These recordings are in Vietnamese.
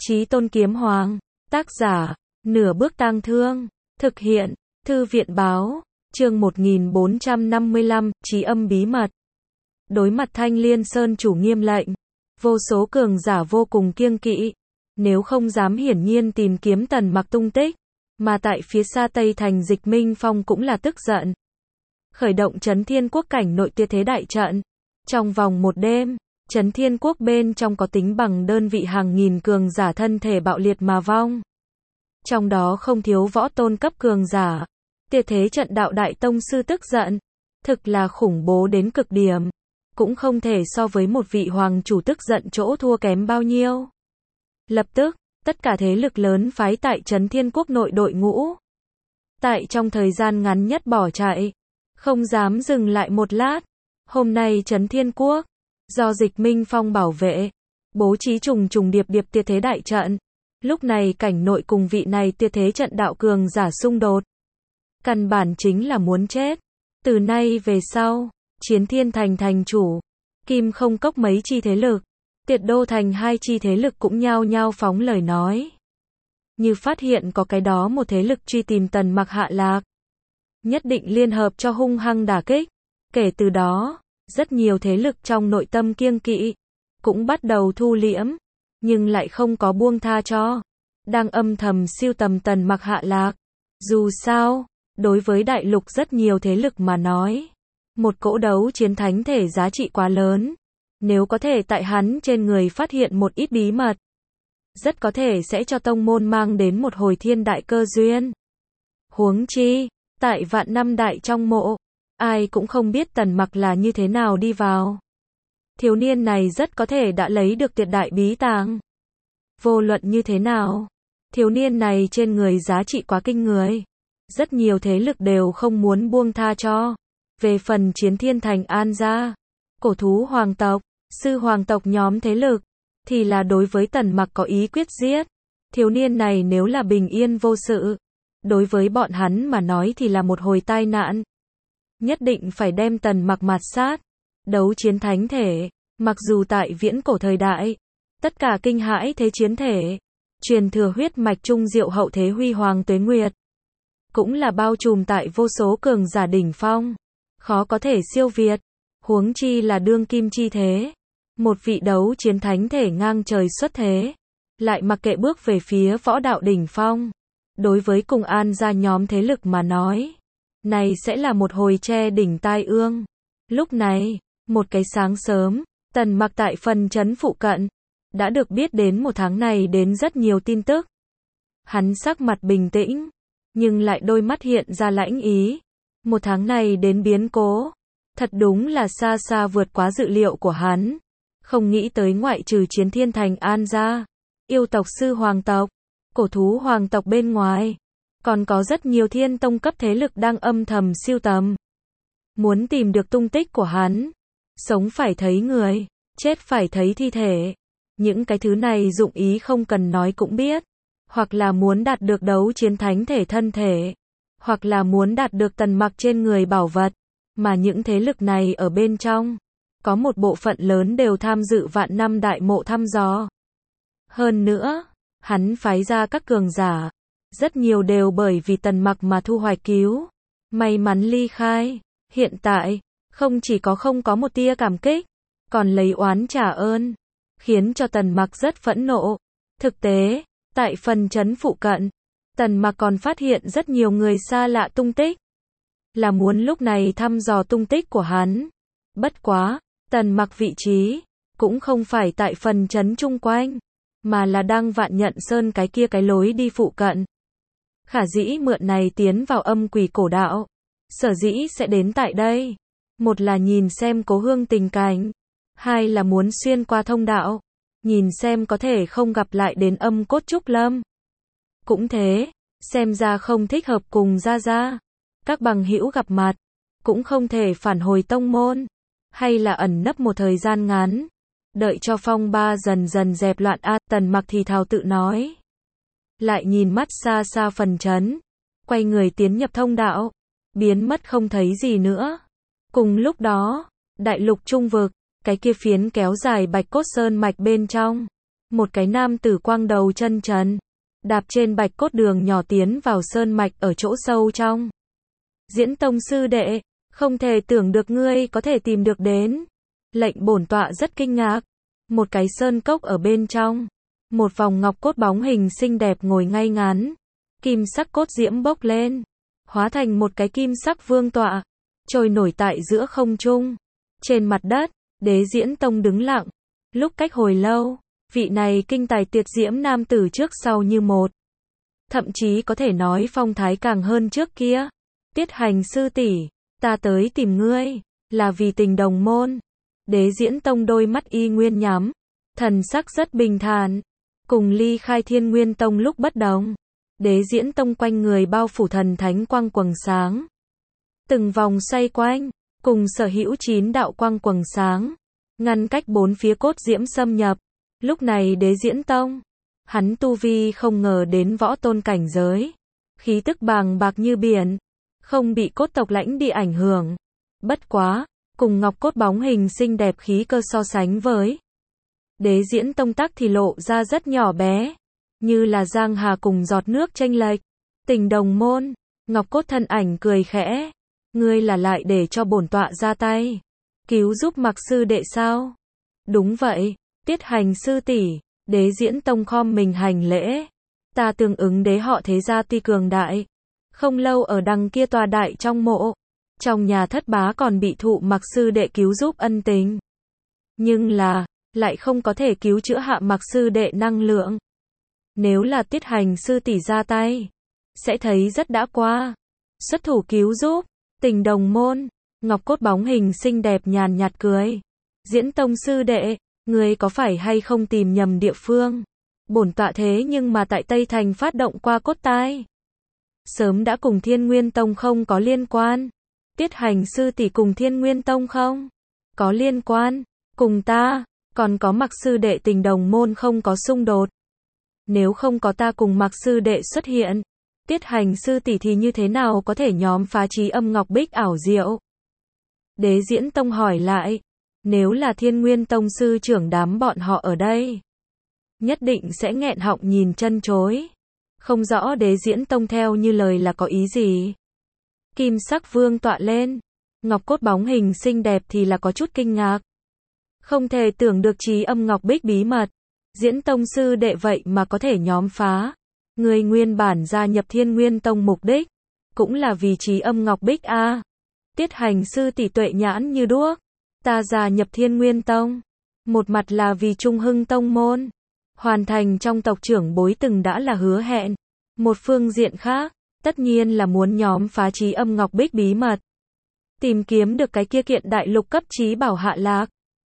Chí Tôn Kiếm Hoàng, tác giả, Nửa Bước Tang Thương, thực hiện, Thư viện báo, chương 1455, Chí Âm Bí Mật. Đối mặt Thanh Liên Sơn chủ nghiêm lệnh, vô số cường giả vô cùng kiêng kỵ, nếu không dám hiển nhiên tìm kiếm Tần Mặc tung tích, mà tại phía xa Tây Thành Dịch Minh Phong cũng là tức giận. Khởi động Chấn Thiên Quốc cảnh nội tuyệt thế đại trận, trong vòng một đêm, Chấn Thiên Quốc bên trong có tính bằng đơn vị hàng nghìn cường giả thân thể bạo liệt mà vong. Trong đó không thiếu võ tôn cấp cường giả. Tuyệt thế trận đạo đại tông sư tức giận, thực là khủng bố đến cực điểm, cũng không thể so với một vị hoàng chủ tức giận chỗ thua kém bao nhiêu. Lập tức, tất cả thế lực lớn phái tại Chấn Thiên Quốc nội đội ngũ. Tại trong thời gian ngắn nhất bỏ chạy, không dám dừng lại một lát. Hôm nay Chấn Thiên Quốc, do Dịch Minh Phong bảo vệ, bố trí trùng trùng điệp điệp tuyệt thế đại trận. Lúc này cảnh nội cùng vị này tuyệt thế trận đạo cường giả xung đột. Căn bản chính là muốn chết. Từ nay về sau, Chiến Thiên Thành thành chủ, Kim Không Cốc mấy chi thế lực, Tiệt Đô Thành hai chi thế lực cũng nhao nhao phóng lời nói. Như phát hiện có cái đó một thế lực truy tìm Tần Mặc hạ lạc, nhất định liên hợp cho hung hăng đả kích. Kể từ đó, rất nhiều thế lực trong nội tâm kiêng kỵ, cũng bắt đầu thu liễm, nhưng lại không có buông tha cho, đang âm thầm siêu tầm Tần Mặc hạ lạc. Dù sao, đối với đại lục rất nhiều thế lực mà nói, một cỗ đấu chiến thánh thể giá trị quá lớn. Nếu có thể tại hắn trên người phát hiện một ít bí mật, rất có thể sẽ cho tông môn mang đến một hồi thiên đại cơ duyên. Huống chi, tại vạn năm đại trong mộ, ai cũng không biết Tần Mặc là như thế nào đi vào. Thiếu niên này rất có thể đã lấy được tuyệt đại bí tàng. Vô luận như thế nào, thiếu niên này trên người giá trị quá kinh người. Rất nhiều thế lực đều không muốn buông tha cho. Về phần Chiến Thiên Thành An gia, cổ thú hoàng tộc, sư hoàng tộc nhóm thế lực, thì là đối với Tần Mặc có ý quyết giết. Thiếu niên này nếu là bình yên vô sự, đối với bọn hắn mà nói thì là một hồi tai nạn. Nhất định phải đem Tần Mặc mạt sát. Đấu chiến thánh thể, mặc dù tại viễn cổ thời đại, tất cả kinh hãi thế chiến thể, truyền thừa huyết mạch trung diệu hậu thế huy hoàng tuế nguyệt, cũng là bao trùm tại vô số cường giả đỉnh phong, khó có thể siêu việt. Huống chi là đương kim chi thế, một vị đấu chiến thánh thể ngang trời xuất thế, lại mặc kệ bước về phía võ đạo đỉnh phong. Đối với cùng An gia nhóm thế lực mà nói, này sẽ là một hồi che đỉnh tai ương. Lúc này, một cái sáng sớm, Tần Mặc tại phần trấn phụ cận, đã được biết đến một tháng này đến rất nhiều tin tức. Hắn sắc mặt bình tĩnh, nhưng lại đôi mắt hiện ra lãnh ý. Một tháng này đến biến cố, thật đúng là xa xa vượt quá dự liệu của hắn. Không nghĩ tới ngoại trừ Chiến Thiên Thành An gia, yêu tộc sư hoàng tộc, cổ thú hoàng tộc bên ngoài, còn có rất nhiều thiên tông cấp thế lực đang âm thầm siêu tầm. Muốn tìm được tung tích của hắn. Sống phải thấy người, chết phải thấy thi thể. Những cái thứ này dụng ý không cần nói cũng biết. Hoặc là muốn đạt được đấu chiến thánh thể thân thể, hoặc là muốn đạt được Tần Mặc trên người bảo vật. Mà những thế lực này ở bên trong, có một bộ phận lớn đều tham dự vạn năm đại mộ thăm dò. Hơn nữa, hắn phái ra các cường giả, rất nhiều đều bởi vì Tần Mặc mà thu hoạch cứu, may mắn ly khai. Hiện tại, không chỉ không có một tia cảm kích, còn lấy oán trả ơn, khiến cho Tần Mặc rất phẫn nộ. Thực tế, tại phần trấn phụ cận, Tần Mặc còn phát hiện rất nhiều người xa lạ tung tích, là muốn lúc này thăm dò tung tích của hắn. Bất quá, Tần Mặc vị trí cũng không phải tại phần trấn chung quanh, mà là đang Vạn Nhận Sơn cái kia cái lối đi phụ cận. Khả dĩ mượn này tiến vào âm quỷ cổ đạo. Sở dĩ sẽ đến tại đây, một là nhìn xem cố hương tình cảnh, hai là muốn xuyên qua thông đạo, nhìn xem có thể không gặp lại đến âm cốt trúc lâm. Cũng thế, xem ra không thích hợp cùng Gia Gia, các bằng hữu gặp mặt, cũng không thể phản hồi tông môn, hay là ẩn nấp một thời gian ngắn, đợi cho phong ba dần dần dẹp loạn. Tần Mặc thì thào tự nói, lại nhìn mắt xa xa phần trấn, quay người tiến nhập thông đạo, biến mất không thấy gì nữa. Cùng lúc đó, đại lục trung vực, cái kia phiến kéo dài Bạch Cốt Sơn mạch bên trong, một cái nam tử quang đầu chân trần, đạp trên bạch cốt đường nhỏ tiến vào sơn mạch ở chỗ sâu trong. Diễn Tông sư đệ, không thể tưởng được ngươi có thể tìm được đến. Lệnh bổn tọa rất kinh ngạc. Một cái sơn cốc ở bên trong, một vòng ngọc cốt bóng hình xinh đẹp ngồi ngay ngắn, kim sắc cốt diễm bốc lên, hóa thành một cái kim sắc vương tọa, trôi nổi tại giữa không trung. Trên mặt đất, Đế Diễn Tông đứng lặng. Lúc cách hồi lâu, vị này kinh tài tuyệt diễm nam tử trước sau như một. Thậm chí có thể nói phong thái càng hơn trước kia. Tiết Hành sư tỷ, ta tới tìm ngươi, là vì tình đồng môn. Đế Diễn Tông đôi mắt y nguyên nhắm, thần sắc rất bình thản. Cùng ly khai Thiên Nguyên Tông lúc bất đồng, Đế Diễn Tông quanh người bao phủ thần thánh quang quầng sáng. Từng vòng xoay quanh, cùng sở hữu 9 đạo quang quầng sáng, ngăn cách bốn phía cốt diễm xâm nhập. Lúc này Đế Diễn Tông, hắn tu vi không ngờ đến võ tôn cảnh giới, khí tức bàng bạc như biển, không bị cốt tộc lãnh địa ảnh hưởng. Bất quá, cùng ngọc cốt bóng hình xinh đẹp khí cơ so sánh với Đế Diễn Tông tắc thì lộ ra rất nhỏ bé, như là giang hà cùng giọt nước chênh lệch. Tình đồng môn, ngọc cốt thân ảnh cười khẽ, ngươi là lại để cho bổn tọa ra tay, cứu giúp Mặc sư đệ sao? Đúng vậy, Tiết Hành sư tỷ. Đế Diễn Tông khom mình hành lễ. Ta tương ứng đế họ thế gia tuy cường đại, không lâu ở đằng kia tòa đại trong mộ, trong nhà thất bá còn bị thụ Mặc sư đệ cứu giúp ân tình. Nhưng là, lại không có thể cứu chữa hạ Mặc sư đệ năng lượng. Nếu là Tiết Hành sư tỷ ra tay, sẽ thấy rất đã qua. Xuất thủ cứu giúp, tình đồng môn, ngọc cốt bóng hình xinh đẹp nhàn nhạt cười. Diễn Tông sư đệ, ngươi có phải hay không tìm nhầm địa phương? Bổn tọa thế nhưng mà tại Tây Thành phát động qua cốt tai. Sớm đã cùng Thiên Nguyên Tông không có liên quan. Tiết Hành sư tỷ cùng Thiên Nguyên Tông không có liên quan, cùng ta, còn có Mặc sư đệ tình đồng môn không có xung đột. Nếu không có ta cùng Mặc sư đệ xuất hiện, Tiết Hành sư tỷ thì như thế nào có thể nhóm phá trí âm ngọc bích ảo diệu? Đế Diễn Tông hỏi lại, nếu là Thiên Nguyên Tông sư trưởng đám bọn họ ở đây, nhất định sẽ nghẹn họng nhìn chân chối. Không rõ Đế Diễn Tông theo như lời là có ý gì. Kim sắc vương tọa lên, ngọc cốt bóng hình xinh đẹp thì là có chút kinh ngạc. Không thể tưởng được trí âm ngọc bích bí mật, Diễn Tông sư đệ vậy mà có thể nhóm phá. Người nguyên bản gia nhập Thiên Nguyên Tông mục đích, cũng là vì trí âm ngọc bích a. Tiết Hành sư tỷ tuệ nhãn như đuốc. Ta gia nhập Thiên Nguyên Tông, một mặt là vì Trung Hưng Tông môn, hoàn thành trong tộc trưởng bối từng đã là hứa hẹn. Một phương diện khác, tất nhiên là muốn nhóm phá trí âm ngọc bích bí mật, tìm kiếm được cái kia kiện đại lục cấp trí bảo hạ lạc.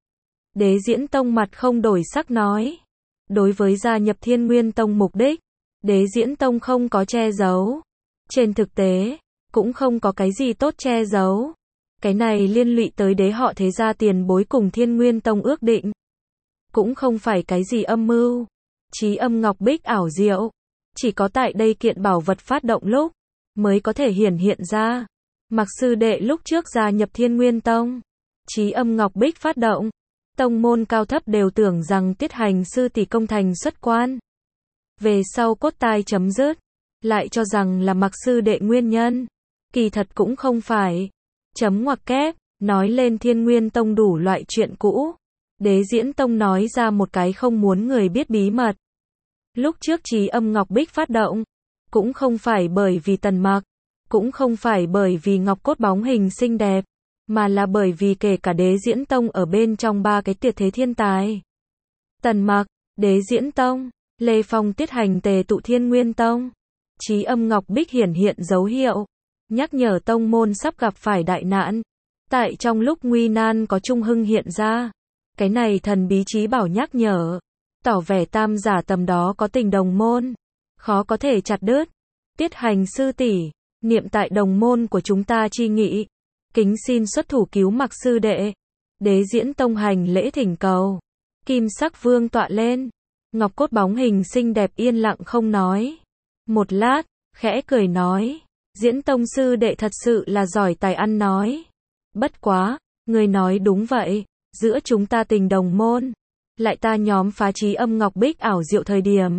Đế Diễn Tông mặt không đổi sắc nói, đối với gia nhập Thiên Nguyên Tông mục đích, Đế Diễn Tông không có che giấu. Trên thực tế, cũng không có cái gì tốt che giấu. Cái này liên lụy tới đế họ thế gia tiền bối cùng Thiên Nguyên Tông ước định. Cũng không phải cái gì âm mưu. Trí âm ngọc bích ảo diệu, chỉ có tại đây kiện bảo vật phát động lúc, mới có thể hiển hiện ra. Mặc sư đệ lúc trước gia nhập Thiên Nguyên Tông, trí âm ngọc bích phát động, tông môn cao thấp đều tưởng rằng Tiết Hành sư tỷ công thành xuất quan. Về sau cốt tai chấm dứt, lại cho rằng là Mặc sư đệ nguyên nhân. Kỳ thật cũng không phải. Chấm ngoặc kép, nói lên Thiên Nguyên Tông đủ loại chuyện cũ. Đế Diễn Tông nói ra một cái không muốn người biết bí mật. Lúc trước trí âm ngọc bích phát động, cũng không phải bởi vì Tần Mặc, cũng không phải bởi vì ngọc cốt bóng hình xinh đẹp, mà là bởi vì kể cả Đế Diễn Tông ở bên trong ba cái tuyệt thế thiên tài. Tần Mặc, Đế Diễn Tông, Lê Phong Tiết Hành tề tụ Thiên Nguyên Tông. Trí âm ngọc bích hiển hiện dấu hiệu, nhắc nhở tông môn sắp gặp phải đại nạn. Tại trong lúc nguy nan có Trung Hưng hiện ra. Cái này thần bí trí bảo nhắc nhở, tỏ vẻ tam giả tầm đó có tình đồng môn, khó có thể chặt đứt. Tiết Hành sư tỷ, niệm tại đồng môn của chúng ta chi nghị, kính xin xuất thủ cứu Mặc sư đệ. Đế Diễn Tông hành lễ thỉnh cầu. Kim sắc vương tọa lên, ngọc cốt bóng hình xinh đẹp yên lặng không nói. Một lát, khẽ cười nói, Diễn Tông sư đệ thật sự là giỏi tài ăn nói. Bất quá, người nói đúng vậy, giữa chúng ta tình đồng môn, lại ta nhóm phá Trí Âm Ngọc Bích ảo diệu thời điểm.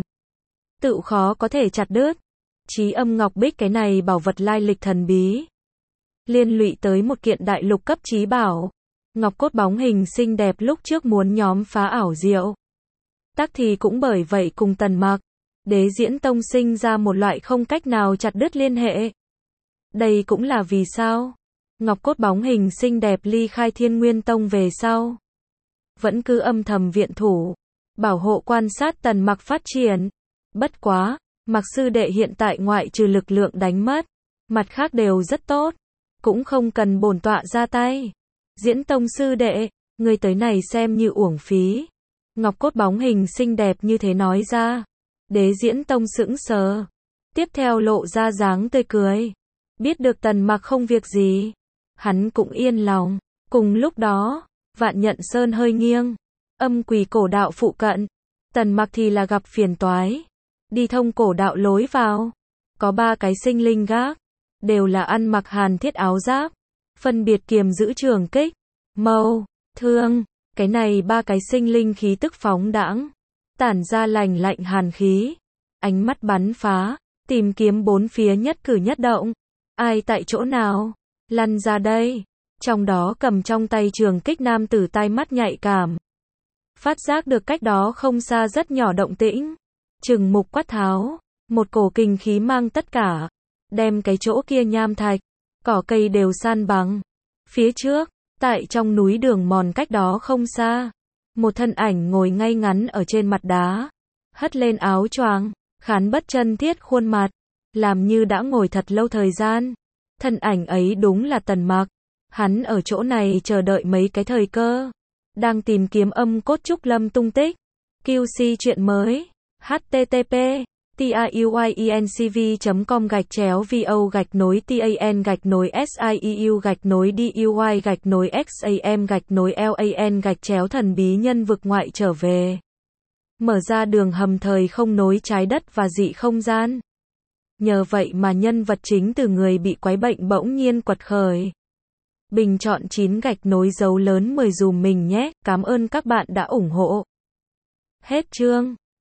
Tự khó có thể chặt đứt. Trí Âm Ngọc Bích cái này bảo vật lai lịch thần bí. Liên lụy tới một kiện đại lục cấp trí bảo. Ngọc cốt bóng hình xinh đẹp lúc trước muốn nhóm phá ảo diệu. Tắc thì cũng bởi vậy cùng Tần Mặc, Đế Diễn Tông sinh ra một loại không cách nào chặt đứt liên hệ. Đây cũng là vì sao Ngọc cốt bóng hình xinh đẹp ly khai Thiên Nguyên Tông về sau, vẫn cứ âm thầm viện thủ, bảo hộ quan sát Tần Mặc phát triển. Bất quá, Mặc sư đệ hiện tại ngoại trừ lực lượng đánh mất, mặt khác đều rất tốt, cũng không cần bổn tọa ra tay. Diễn Tông sư đệ, người tới này xem như uổng phí. Ngọc cốt bóng hình xinh đẹp như thế nói ra. Đế Diễn Tông sững sờ, tiếp theo lộ ra dáng tươi cười. Biết được Tần Mặc không việc gì, hắn cũng yên lòng. Cùng lúc đó, Vạn Nhận Sơn hơi nghiêng, Âm Quỷ cổ đạo phụ cận, Tần Mặc thì là gặp phiền toái. Đi thông cổ đạo lối vào, có 3 cái sinh linh gác, đều là ăn mặc hàn thiết áo giáp, phân biệt kiềm giữ trường kích, mâu, thương. Cái này 3 cái sinh linh khí tức phóng đãng, tản ra lành lạnh hàn khí, ánh mắt bắn phá, tìm kiếm bốn phía nhất cử nhất động. Ai tại chỗ nào? Lăn ra đây. Trong đó cầm trong tay trường kích nam tử tai mắt nhạy cảm, phát giác được cách đó không xa rất nhỏ động tĩnh. Trừng mục quát tháo, một cổ kinh khí mang tất cả, đem cái chỗ kia nham thạch, cỏ cây đều san bằng. Phía trước, tại trong núi đường mòn cách đó không xa, một thân ảnh ngồi ngay ngắn ở trên mặt đá, hất lên áo choàng, khán bất chân thiết khuôn mặt, làm như đã ngồi thật lâu thời gian. Thân ảnh ấy đúng là Tần Mặc. Hắn ở chỗ này chờ đợi mấy cái thời cơ, đang tìm kiếm Âm Cốt Trúc Lâm tung tích. QC chuyện mới. http tiuyien.com/vo-sieu-duy-xam-lan-thần bí nhân vực ngoại trở về. Mở ra đường hầm thời không nối trái đất và dị không gian. Nhờ vậy mà nhân vật chính từ người bị quái bệnh bỗng nhiên quật khởi. Bình chọn 9 gạch nối dấu lớn 10 dùm mình nhé. Cảm ơn các bạn đã ủng hộ. Hết chương.